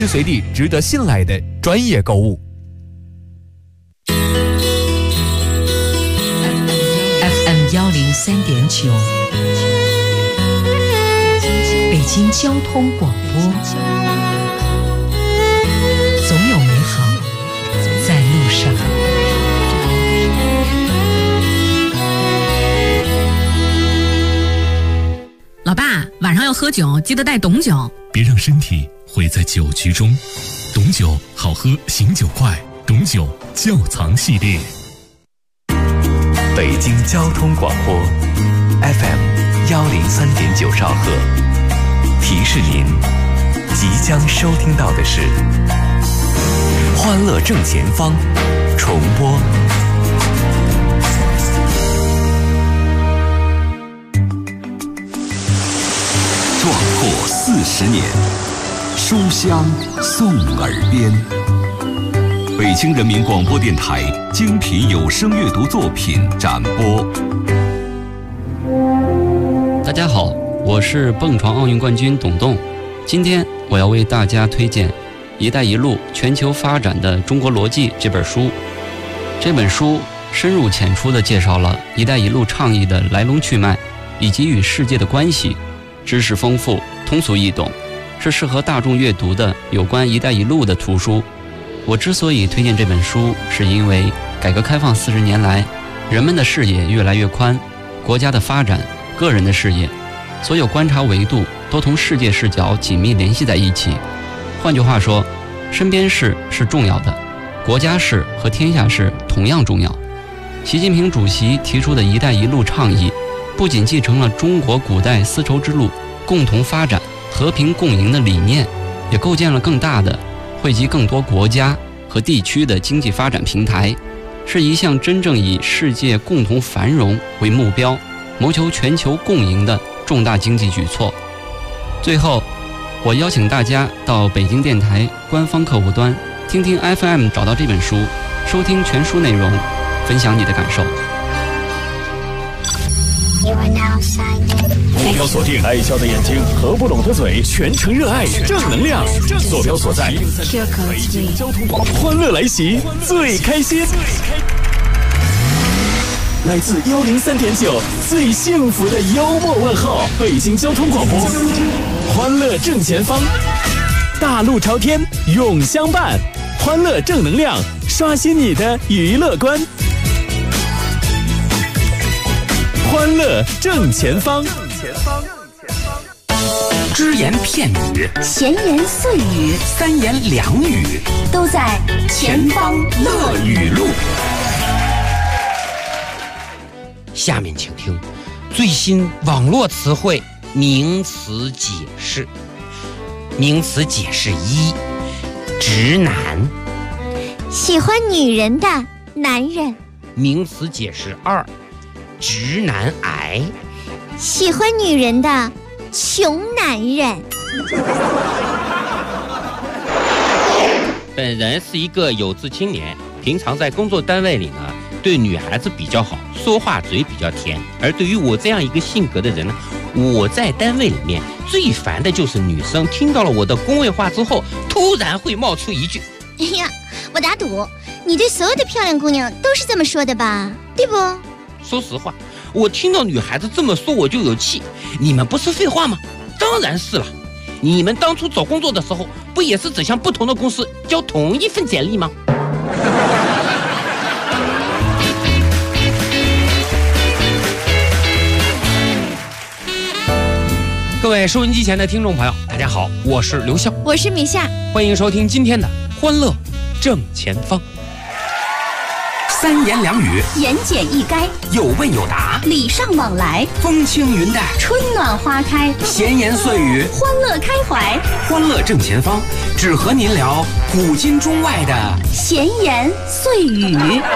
时随地值得信赖的专业购物。 FM 103.9，北京交通广播，总有美好在路上。 老爸，晚上要喝酒，记得带董酒。 别让身体毁在酒局中。董酒好喝，醒酒快。董酒窖藏系列。 北京交通广播 FM 103.9兆赫，提示您即将收听到的是欢乐正前方重播。 壮阔40年，书香送耳边。北京人民广播电台精品有声阅读作品展播。 大家好，我是蹦床奥运冠军董栋。今天我要为大家推荐《一带一路全球发展的中国逻辑》这本书。这本书深入浅出地介绍了“一带一路”倡议的来龙去脉以及与世界的关系，知识丰富，通俗易懂，是适合大众阅读的有关“一带一路”的图书。我之所以推荐这本书，是因为改革开放40年来，人们的视野越来越宽，国家的发展，个人的视野，所有观察维度都同世界视角紧密联系在一起。换句话说，身边事是重要的，国家事和天下事同样重要。习近平主席提出的一带一路倡议，不仅继承了中国古代丝绸之路共同发展、和平共赢的理念，也构建了更大的惠及更多国家和地区的经济发展平台，是一项真正以世界共同繁荣为目标，谋求全球共赢的重大经济举措。最后，我邀请大家到北京电台官方客户端听听 FM 找到这本书，收听全书内容，分享你的感受。 目标锁定，爱笑的眼睛，合不拢的嘴，全程热爱，正能量。坐标所在，北京交通广播，欢乐来袭，最开心。来自103.9，最幸福的幽默问候，北京交通广播，欢乐正前方，大路朝天，永相伴，欢乐正能量，刷新你的娱乐观。欢乐正前方， 只言片语， 闲言碎语， 三言两语， 都在前方乐语录。 下面请听最新网络词汇名词解释。名词解释1：直男， 喜欢女人的男人。 名词解释2：直男癌， 喜欢女人的穷男人。 本人是一个有志青年，平常在工作单位里呢，对女孩子比较好，说话嘴比较甜。而对于我这样一个性格的人呢，我在单位里面最烦的就是女生听到了我的恭维话之后，突然会冒出一句： 哎呀，我打赌你对所有的漂亮姑娘都是这么说的吧，对不？ 说实话，我听到女孩子这么说我就有气。你们不是废话吗？当然是了。你们当初找工作的时候，不也是只向不同的公司交同一份简历吗？各位收音机前的听众朋友，大家好，我是刘笑， 我是米夏， 欢迎收听今天的欢乐正前方。三言两语， 言简意赅， 有问有答， 礼尚往来， 风轻云淡， 春暖花开， 闲言碎语， 欢乐开怀。 欢乐正前方，只和您聊古今中外的闲言碎语。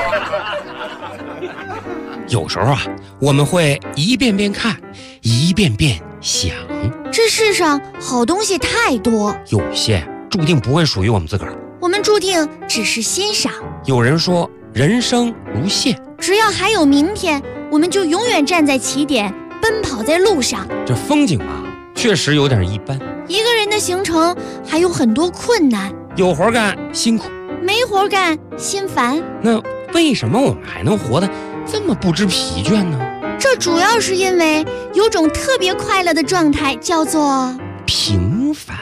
有时候啊，我们会一遍遍看，一遍遍想。 这世上好东西太多， 有些注定不会属于我们自个儿， 我们注定只是欣赏。 有人说人生如线， 只要还有明天，我们就永远站在起点，奔跑在路上。 这风景嘛， 确实有点一般。 一个人的行程还有很多困难， 有活干辛苦， 没活干心烦。 那为什么我们还能活得这么不知疲倦呢？ 这主要是因为有种特别快乐的状态，叫做平凡。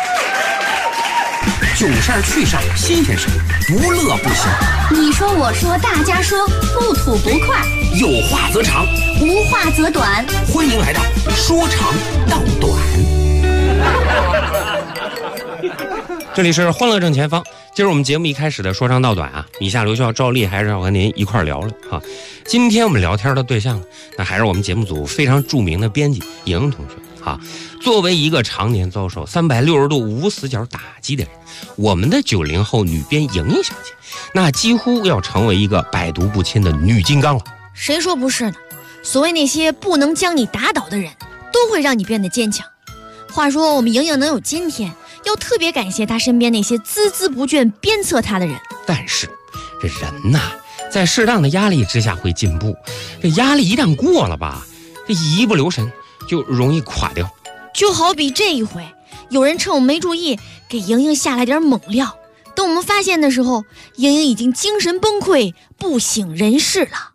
囧事儿趣事儿新鲜事儿，不乐不行。 你说我说大家说，不吐不快， 有话则长， 无话则短。 欢迎来到说长道短。 这里是欢乐正前方。今儿我们节目一开始的说长道短啊，以下刘笑、赵丽还是要和您一块聊了哈。今天我们聊天的对象呢，那还是我们节目组非常著名的编辑莹莹同学哈。作为一个常年遭受360度无死角打击的人，我们的90后女编莹莹小姐，那几乎要成为一个百毒不侵的女金刚了。 谁说不是呢？所谓那些不能将你打倒的人，都会让你变得坚强。话说我们莹莹能有今天，要特别感谢她身边那些孜孜不倦鞭策她的人。 但是这人呐，在适当的压力之下会进步，这压力一旦过了吧，这一不留神就容易垮掉。 就好比这一回，有人趁我没注意给莹莹下了点猛料，等我们发现的时候，莹莹已经精神崩溃，不省人事了。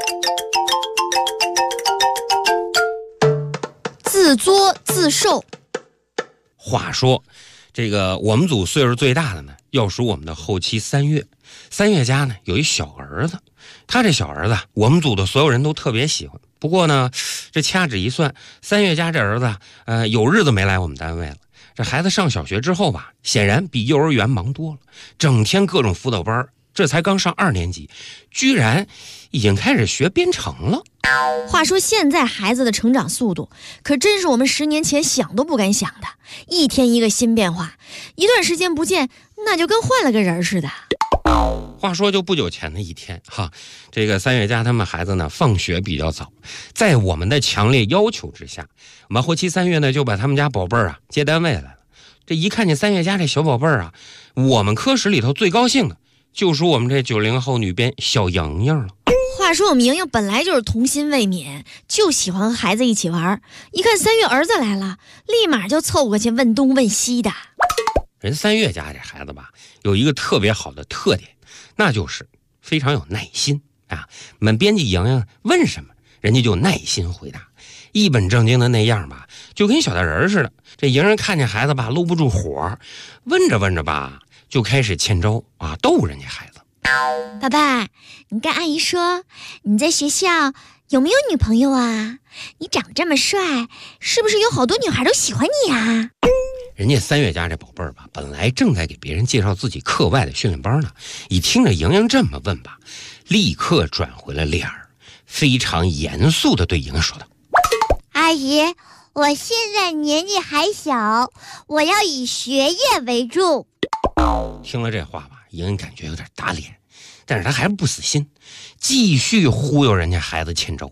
自作自受。 话说这个我们组岁数最大的呢，要数我们的后期3月。3月家呢有一小儿子，他这小儿子我们组的所有人都特别喜欢。不过呢，这掐指一算，3月家这儿子有日子没来我们单位了。这孩子上小学之后吧，显然比幼儿园忙多了，整天各种辅导班，这才刚上2年级，居然已经开始学编程了。 话说现在孩子的成长速度可真是我们10年前想都不敢想的，一天一个新变化，一段时间不见，那就跟换了个人似的。 话说就不久前的一天哈，这个3月家他们孩子呢放学比较早，在我们的强烈要求之下，我们后期3月呢就把他们家宝贝儿接单位来了。这一看见3月家这小宝贝儿我们科室里头最高兴的就属我们这90后女编小莹莹了。 话说我们莹莹本来就是童心未泯，就喜欢和孩子一起玩，一看3月儿子来了，立马就凑过去问东问西的。 人3月家这孩子吧，有一个特别好的特点，那就是非常有耐心啊。我们编辑莹莹问什么，人家就耐心回答，一本正经的那样吧，就跟小大人似的。这莹莹看见孩子吧，搂不住火，问着问着吧，就开始欠招啊，逗人家孩子。 爸爸，你跟阿姨说，你在学校有没有女朋友啊？你长这么帅，是不是有好多女孩都喜欢你啊？ 人家3月家这宝贝儿吧，本来正在给别人介绍自己课外的训练班呢，一听着莹莹这么问吧，立刻转回了脸儿，非常严肃地对莹莹说道： 阿姨，我现在年纪还小，我要以学业为重。 听了这话吧，莹莹感觉有点打脸，但是她还是不死心，继续忽悠人家孩子欠招。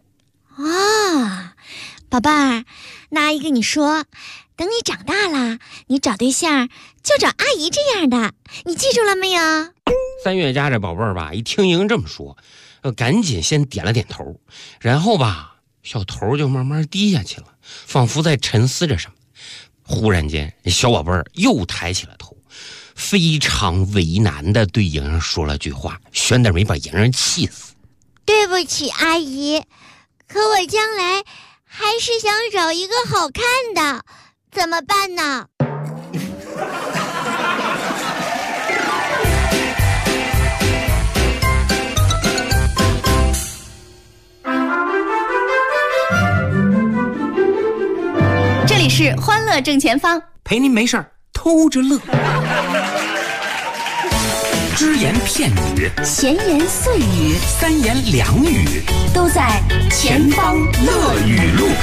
宝贝儿，那阿姨跟你说，等你长大了，你找对象就找阿姨这样的，你记住了没有？3 月家这宝贝儿吧，一听莹莹这么说，赶紧先点了点头，然后吧，小头就慢慢低下去了，仿佛在沉思着什么。忽然间，小宝贝儿又抬起了头，非常为难地对莹莹说了句话，悬点没把莹莹气死。 对不起，阿姨，可我将来还是想找一个好看的，怎么办呢？ 这里是欢乐正前方， 陪您没事儿偷着乐。只言片语， 闲言碎语 ，3言2语， 都在前方乐语录。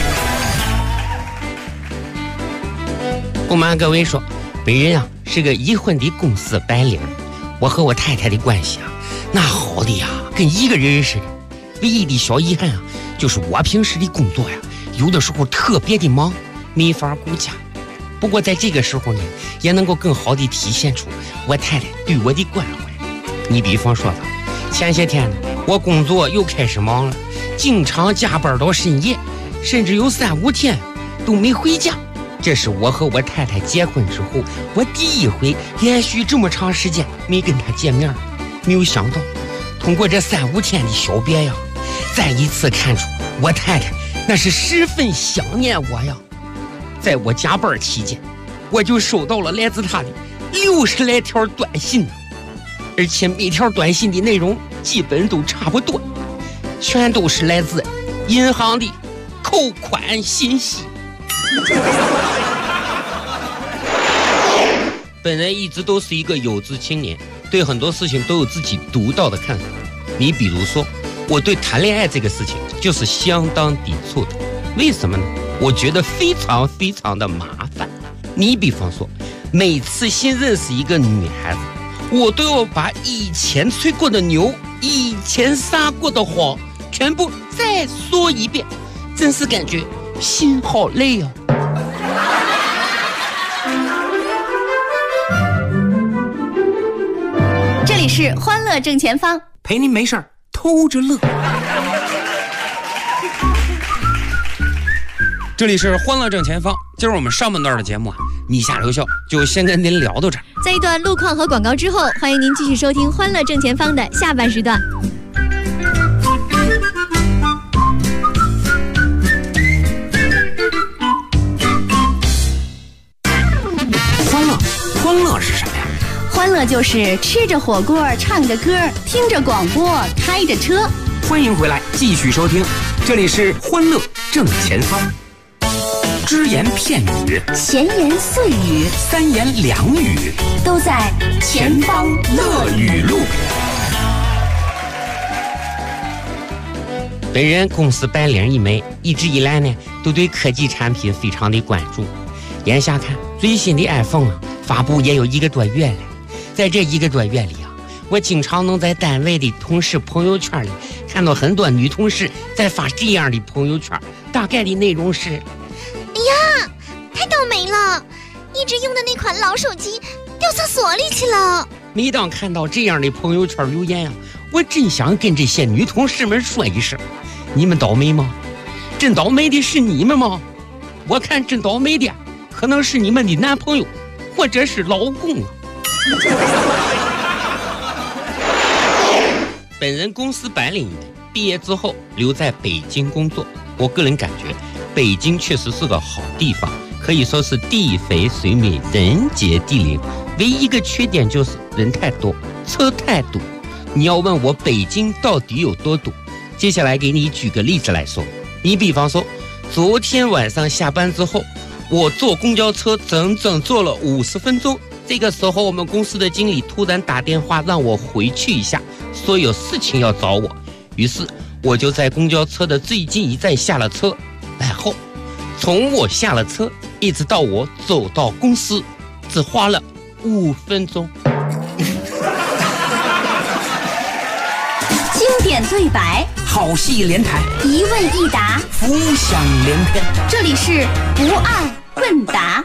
不瞒各位说，本人是个已婚的公司白领，我和我太太的关系那好的跟一个人似的。唯一的小遗憾就是我平时的工作有的时候特别的忙，没法顾家。不过在这个时候呢，也能够更好的体现出我太太对我的关怀。你比方说前些天呢，我工作又开始忙了，经常加班到深夜，甚至有3-5天都没回家。 这是我和我太太结婚之后，我第一回连续这么长时间没跟她见面。没有想到，通过这3、5天的小别呀，再一次看出我太太那是十分想念我呀。在我加班期间，我就收到了来自她的60来条短信呢，而且每条短信的内容基本都差不多，全都是来自银行的扣款信息。本人一直都是一个有志青年，对很多事情都有自己独到的看法。你比如说，我对谈恋爱这个事情就是相当抵触的。为什么呢？我觉得非常非常的麻烦。你比方说，每次新认识一个女孩子，我都要把以前吹过的牛、以前撒过的谎全部再说一遍，真是感觉心好累哦。 这里是欢乐正前方， 陪您没事儿偷着乐。 这里是欢乐正前方，今儿我们上半段的节目米下留校就先跟您聊到这儿。 在一段路况和广告之后，欢迎您继续收听欢乐正前方的下半时段。 欢乐是什么呀？ 欢乐就是吃着火锅，唱着歌，听着广播，开着车。 欢迎回来，继续收听，这里是欢乐正前方。只言片语， 闲言碎语 ，3言2语， 都在前方乐语录。 本人公司白领一枚，一直以来呢，都对科技产品非常的关注。眼下看最新的 iPhone 发布也有1个多月了，在这1个多月里我经常能在单位的同事朋友圈里看到很多女同事在发这样的朋友圈，大概的内容是： 哎呀，太倒霉了，一直用的那款老手机掉厕所里去了。 每当看到这样的朋友圈留言我真想跟这些女同事们说一声：你们倒霉吗？真倒霉的是你们吗？我看真倒霉的可能是你们的男朋友或者是老公本人公司白领毕业之后留在北京工作，我个人感觉北京确实是个好地方，可以说是地肥水美，人杰地灵。唯一一个缺点就是人太多，车太堵。你要问我北京到底有多堵，接下来给你举个例子来说。你比方说，昨天晚上下班之后，我坐公交车整整坐了50分钟。这个时候我们公司的经理突然打电话让我回去一下，说有事情要找我。于是我就在公交车的最近一站下了车，然后从我下了车一直到我走到公司只花了5分钟。 经典对白， 好戏连台， 一问一答， 浮想联翩。 这里是不二问答。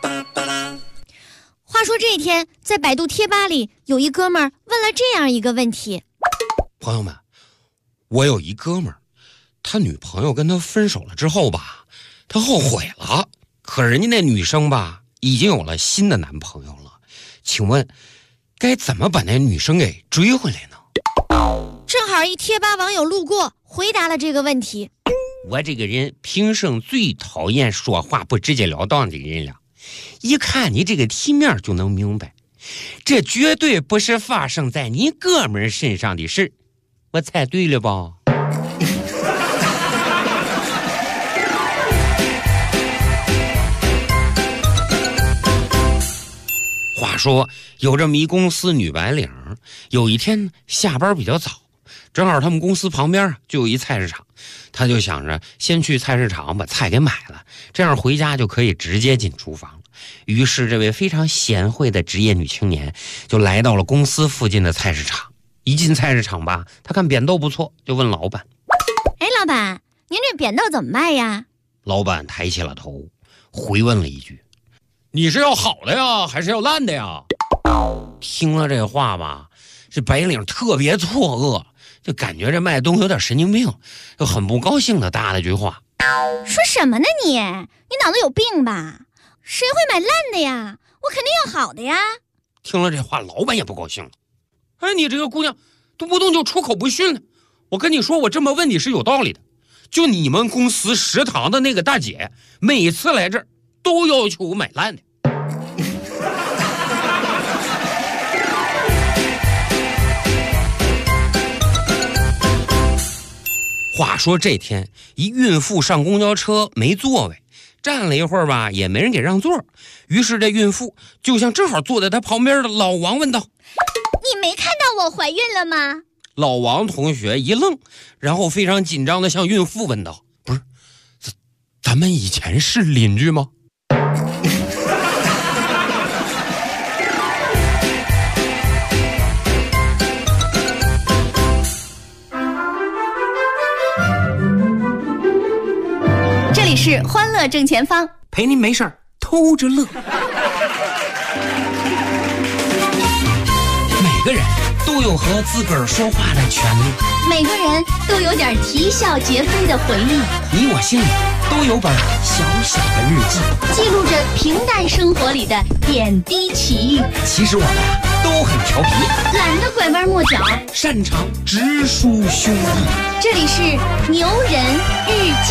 话说这一天，在百度贴吧里，有一哥们儿问了这样一个问题： 朋友们，我有一哥们儿，他女朋友跟他分手了之后吧，他后悔了，可人家那女生吧，已经有了新的男朋友了。请问，该怎么把那女生给追回来呢？ 正好一贴吧网友路过，回答了这个问题。 我这个人平生最讨厌说话不直截了当的人了，一看你这个题面就能明白，这绝对不是发生在你哥们儿身上的事。我猜对了吧？话说有这么一公司女白领，有一天下班比较早，正好他们公司旁边就有一菜市场，他就想着先去菜市场把菜给买了，这样回家就可以直接进厨房了。于是这位非常贤惠的职业女青年就来到了公司附近的菜市场。一进菜市场吧，他看扁豆不错，就问老板： 哎，老板，您这扁豆怎么卖呀？ 老板抬起了头，回问了一句：你是要好的呀，还是要烂的呀？听了这话吧，这白领特别错愕，就感觉这卖东西有点神经病，就很不高兴的搭了句话： 说什么呢你？你脑子有病吧？ 谁会买烂的呀？我肯定要好的呀。 听了这话，老板也不高兴了。哎，你这个姑娘动不动就出口不逊了。我跟你说，我这么问你是有道理的。就你们公司食堂的那个大姐，每次来这儿都要求我买烂的。话说这天，一孕妇上公交车没座位，站了一会儿吧，也没人给让座。于是这孕妇就向正好坐在她旁边的老王问道：“ 你没看到我怀孕了吗？” 老王同学一愣，然后非常紧张地向孕妇问道：“不是，咱们以前是邻居吗？” 这里是欢乐正前方， 陪您没事儿偷着乐。 每个人都有和自个儿说话的权利， 每个人都有点啼笑皆非的回忆， 你我心里都有本小小的日记， 记录着平淡生活里的点滴奇遇。 其实我们都很调皮， 懒得拐弯抹角， 擅长直抒胸臆。 这里是牛人日记。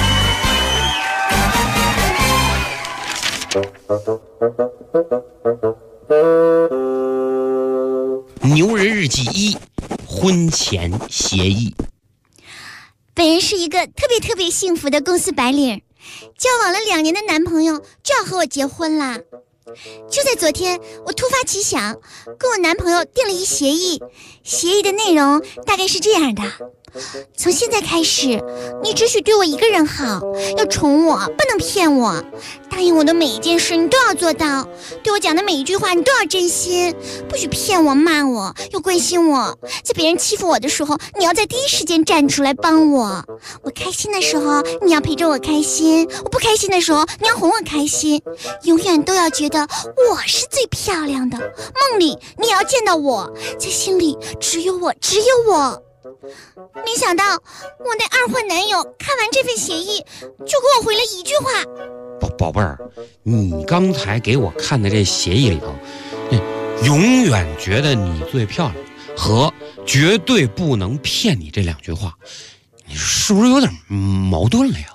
牛人日记1：婚前协议。 本人是一个特别幸福的公司白领，交往了2年的男朋友就要和我结婚啦。就在昨天，我突发奇想，跟我男朋友订了一协议。协议的内容大概是这样的：从现在开始，你只许对我一个人好，要宠我，不能骗我，答应我的每一件事你都要做到，对我讲的每一句话你都要真心，不许骗我、骂我，要关心我。在别人欺负我的时候，你要在第一时间站出来帮我。我开心的时候，你要陪着我开心；我不开心的时候，你要哄我开心。永远都要觉得我是最漂亮的，梦里你也要见到我，在心里只有我，只有我。没想到我那二婚男友看完这份协议，就给我回了一句话： 宝贝儿，你刚才给我看的这协议里头，永远觉得你最漂亮和绝对不能骗你这2句话，你是不是有点矛盾了呀？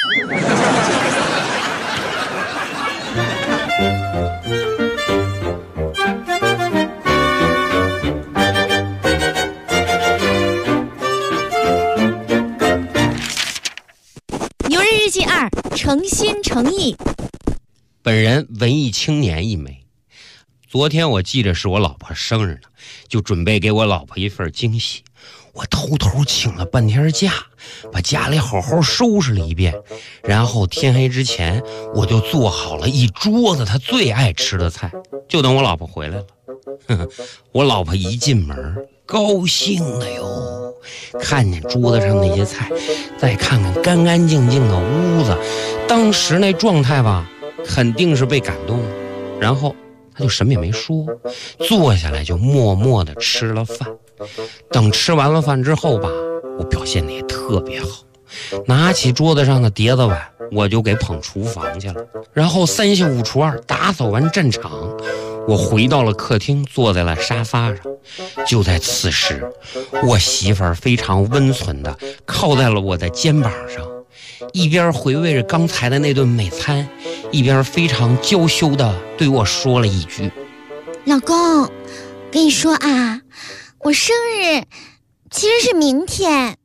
牛人日记2：诚心诚意。 本人文艺青年一枚。昨天我记着是我老婆生日呢，就准备给我老婆一份惊喜。我偷偷请了半天假，把家里好好收拾了一遍，然后天黑之前我就做好了一桌子她最爱吃的菜，就等我老婆回来了。我老婆一进门高兴了哟，看见桌子上那些菜，再看看干干净净的屋子，当时那状态吧，肯定是被感动了。然后他就什么也没说，坐下来就默默地吃了饭。等吃完了饭之后吧，我表现得也特别好，拿起桌子上的碟子碗，我就给捧厨房去了。然后3下5除2打扫完战场，我回到了客厅，坐在了沙发上。就在此时，我媳妇儿非常温存地靠在了我的肩膀上，一边回味着刚才的那顿美餐，一边非常娇羞地对我说了一句：“ 老公，跟你说啊，我生日其实是明天。”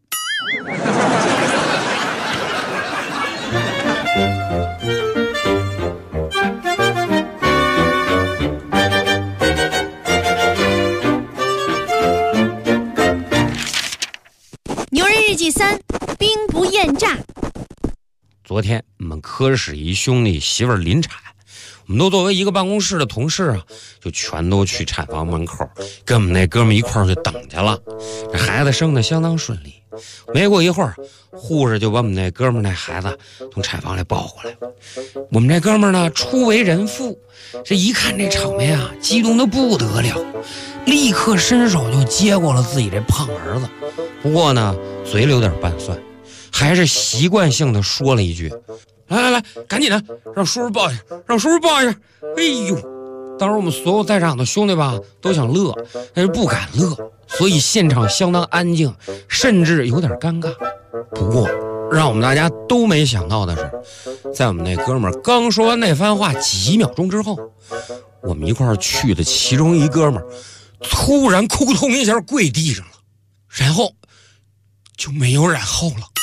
牛人日记3：兵不厌诈。 昨天我们科室一兄弟媳妇儿临产，我们都作为一个办公室的同事啊，就全都去产房门口跟我们那哥们一块儿去等去了。这孩子生得相当顺利，没过一会儿，护士就把我们那哥们那孩子从产房里抱过来。我们这哥们呢，初为人父，这一看这场面啊，激动得不得了，立刻伸手就接过了自己这胖儿子。不过呢，嘴里有点拌蒜，还是习惯性的说了一句：“ 来，赶紧的，让叔叔抱一下，让叔叔抱一下。哎呦，当时我们所有在场的兄弟吧都想乐，但是不敢乐，所以现场相当安静，甚至有点尴尬。不过让我们大家都没想到的是，在我们那哥们儿刚说完那番话几秒钟之后，我们一块儿去的其中一哥们儿突然扑通一下跪地上了，然后就没有然后了。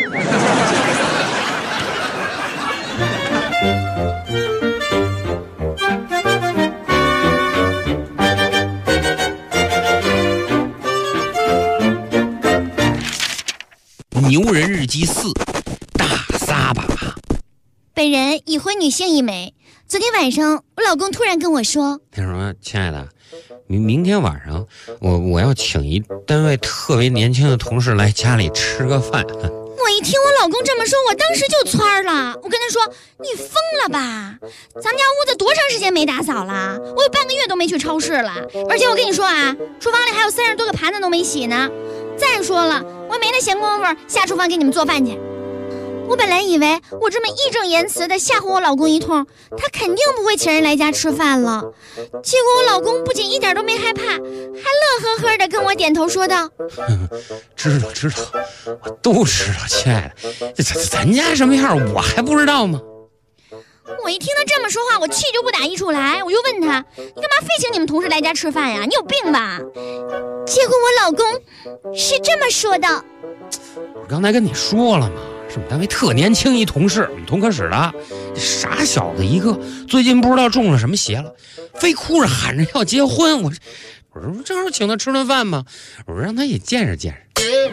牛人日记4大撒把。 本人已婚女性一枚。昨天晚上我老公突然跟我说， 他说亲爱的，明天晚上我要请一单位特别年轻的同事来家里吃个饭。 我一听我老公这么说，我当时就窜了。我跟他说，你疯了吧，咱们家屋子多长时间没打扫了？我有半个月都没去超市了。而且我跟你说啊，厨房里还有30多个盘子都没洗呢。再说了，我没那闲工夫下厨房给你们做饭去。我本来以为我这么义正言辞的吓唬我老公一通，他肯定不会请人来家吃饭了。结果我老公不仅一点都没害怕，还乐呵呵的跟我点头说道： 知道，我都知道，亲爱的，咱家什么样我还不知道吗？ 我一听他这么说话，我气就不打一处来，我就问他，你干嘛非请你们同事来家吃饭呀？你有病吧？结果我老公是这么说的： 我刚才跟你说了嘛，是我们单位特年轻一同事，我们同科室的，傻小子一个，最近不知道中了什么邪了，非哭着喊着要结婚。我说正好请他吃顿饭嘛，我说让他也见识见识。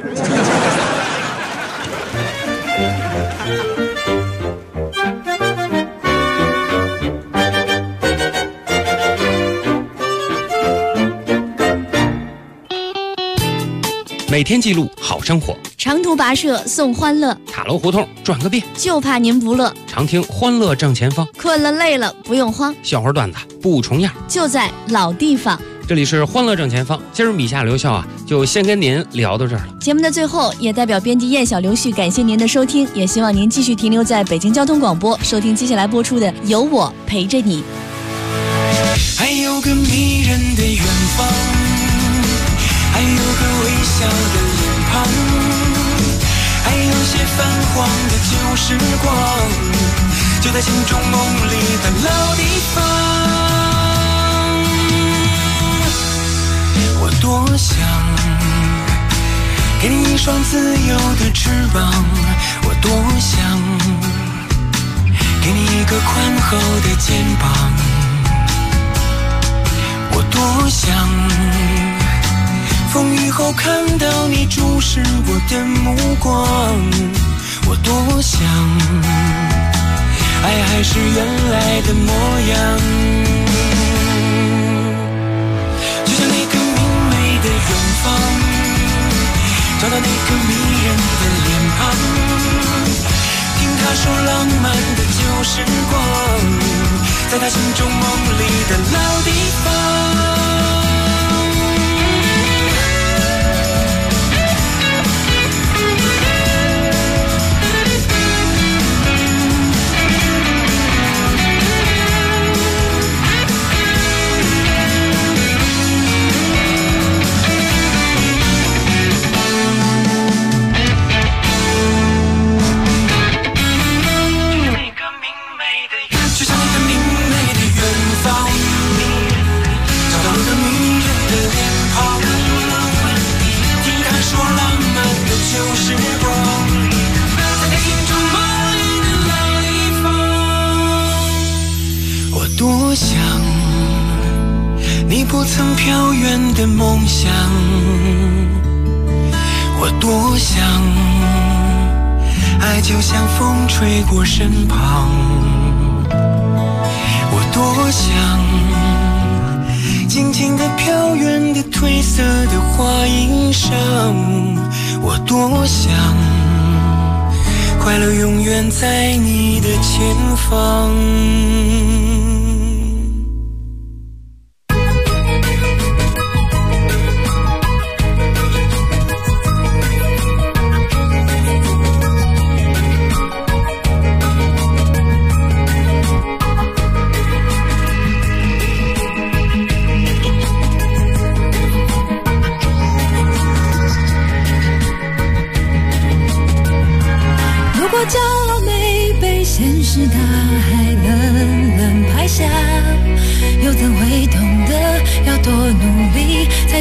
每天记录好生活， 长途跋涉送欢乐， 塔楼胡同转个遍， 就怕您不乐。 常听欢乐正前方， 困了累了不用慌， 笑话段子不重样， 就在老地方。 这里是欢乐正前方，今儿米夏刘笑啊，就先跟您聊到这儿了。 节目的最后，也代表编辑燕小刘旭感谢您的收听，也希望您继续停留在北京交通广播，收听接下来播出的《有我陪着你》。 还有个迷人的远方，还有个微笑的脸庞，还有些泛黄的旧时光，就在心中梦里的老地方。我多想给你一双自由的翅膀，我多想给你一个宽厚的肩膀，我多想风雨后看到你注视我的目光，我多想爱还是原来的模样，就像那个明媚的远方，找到那个迷人的脸庞，听他说浪漫的旧时光，在他心中梦里的老地方。多想你不曾飘远的梦想，我多想爱就像风吹过身旁，我多想静静地飘远的褪色的花衣裳，我多想快乐永远在你的前方。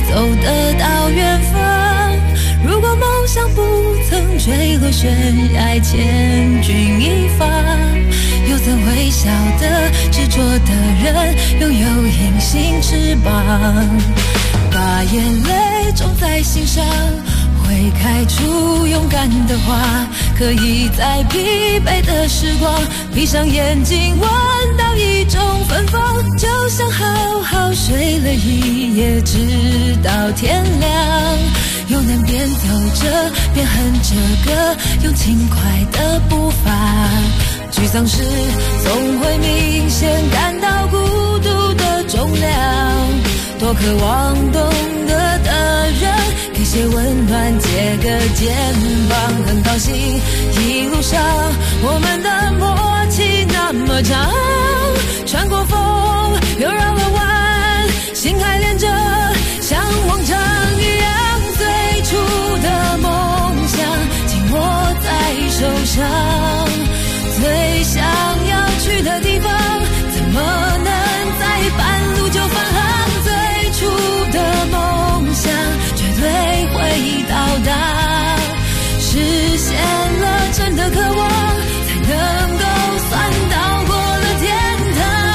走得到远方。如果梦想不曾坠落悬崖，千钧一发，又怎会晓得执着的人拥有隐形翅膀？把眼泪种在心上，会开出勇敢的花，可以在疲惫的时光闭上眼睛闻到一种芬芳，就像好好睡了一夜直到天亮，又能边走着边哼着歌，用轻快的步伐。沮丧时总会明显感到孤独的重量，多渴望懂得的人给些温暖，借个肩膀。很高兴一路上我们的默契那么长，穿过风又绕了弯，心还连着像往常一样，最初的梦想紧握在手上，最想要去的地方怎么能在半路就返航？最初的梦想绝对会到达，实现了真的渴望，才能够算到过了天堂。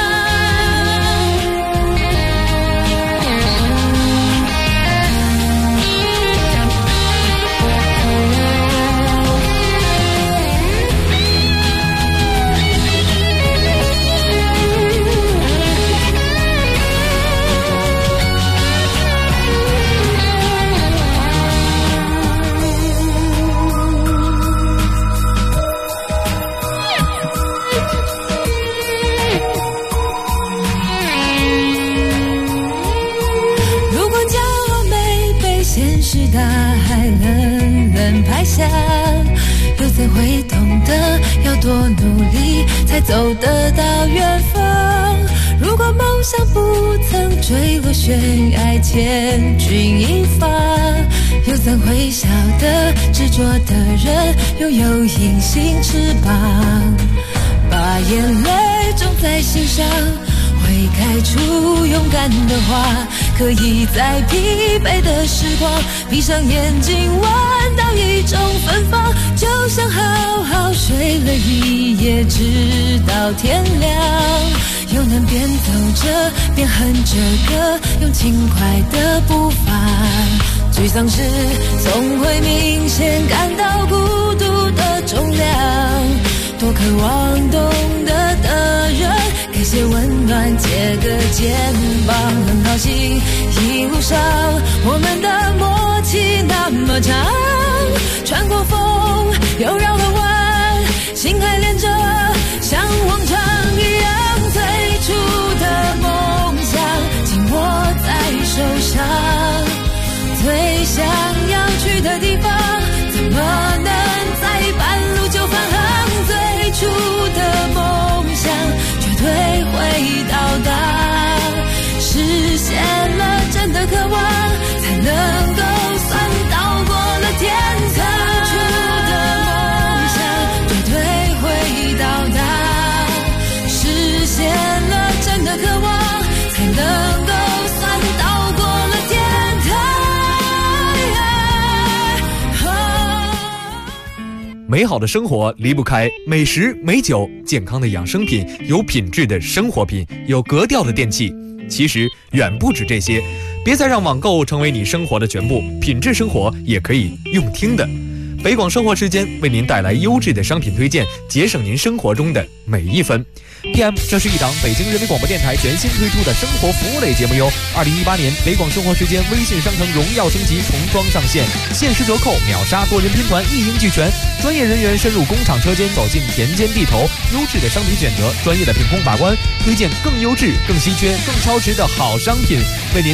拍下，又怎会懂得要多努力才走得到远方？如果梦想不曾坠落悬崖，千钧一发，又怎会晓得执着的人拥有隐形翅膀？把眼泪种在心上，会开出勇敢的花，可以在疲惫的时光闭上眼睛闻到一种芬芳，就像好好睡了一夜直到天亮，又能边走着边哼着歌，用轻快的步伐。沮丧时总会明显感到孤独的重量，多渴望懂得的人给些温暖，借个肩膀。很高兴一路上我们的默契那么长，穿过风又绕了弯，心还连着像往常一样，最初的梦想紧握在手上，最想要去的地方怎么能在半路就返航？最初的梦想绝对会到达，实现了真的渴望，才能够算到过了天堂。最初的梦想绝对会到达，实现了真的渴望，才能够算到过了天堂。 美好的生活离不开美食美酒，健康的养生品，有品质的生活品，有格调的电器。其实远不止这些，别再让网购成为你生活的全部，品质生活也可以用听的。北广生活时间为您带来优质的商品推荐，节省您生活中的每一分。PM， 这是一档北京人民广播电台全新推出的生活服务类节目哟。2018年北广生活时间微信商城荣耀升级重装上线，限时折扣，秒杀多人拼团，一应俱全。专业人员深入工厂车间，走进田间地头，优质的商品选择，专业的品控把关，推荐更优质、更稀缺、更超值的好商品，为您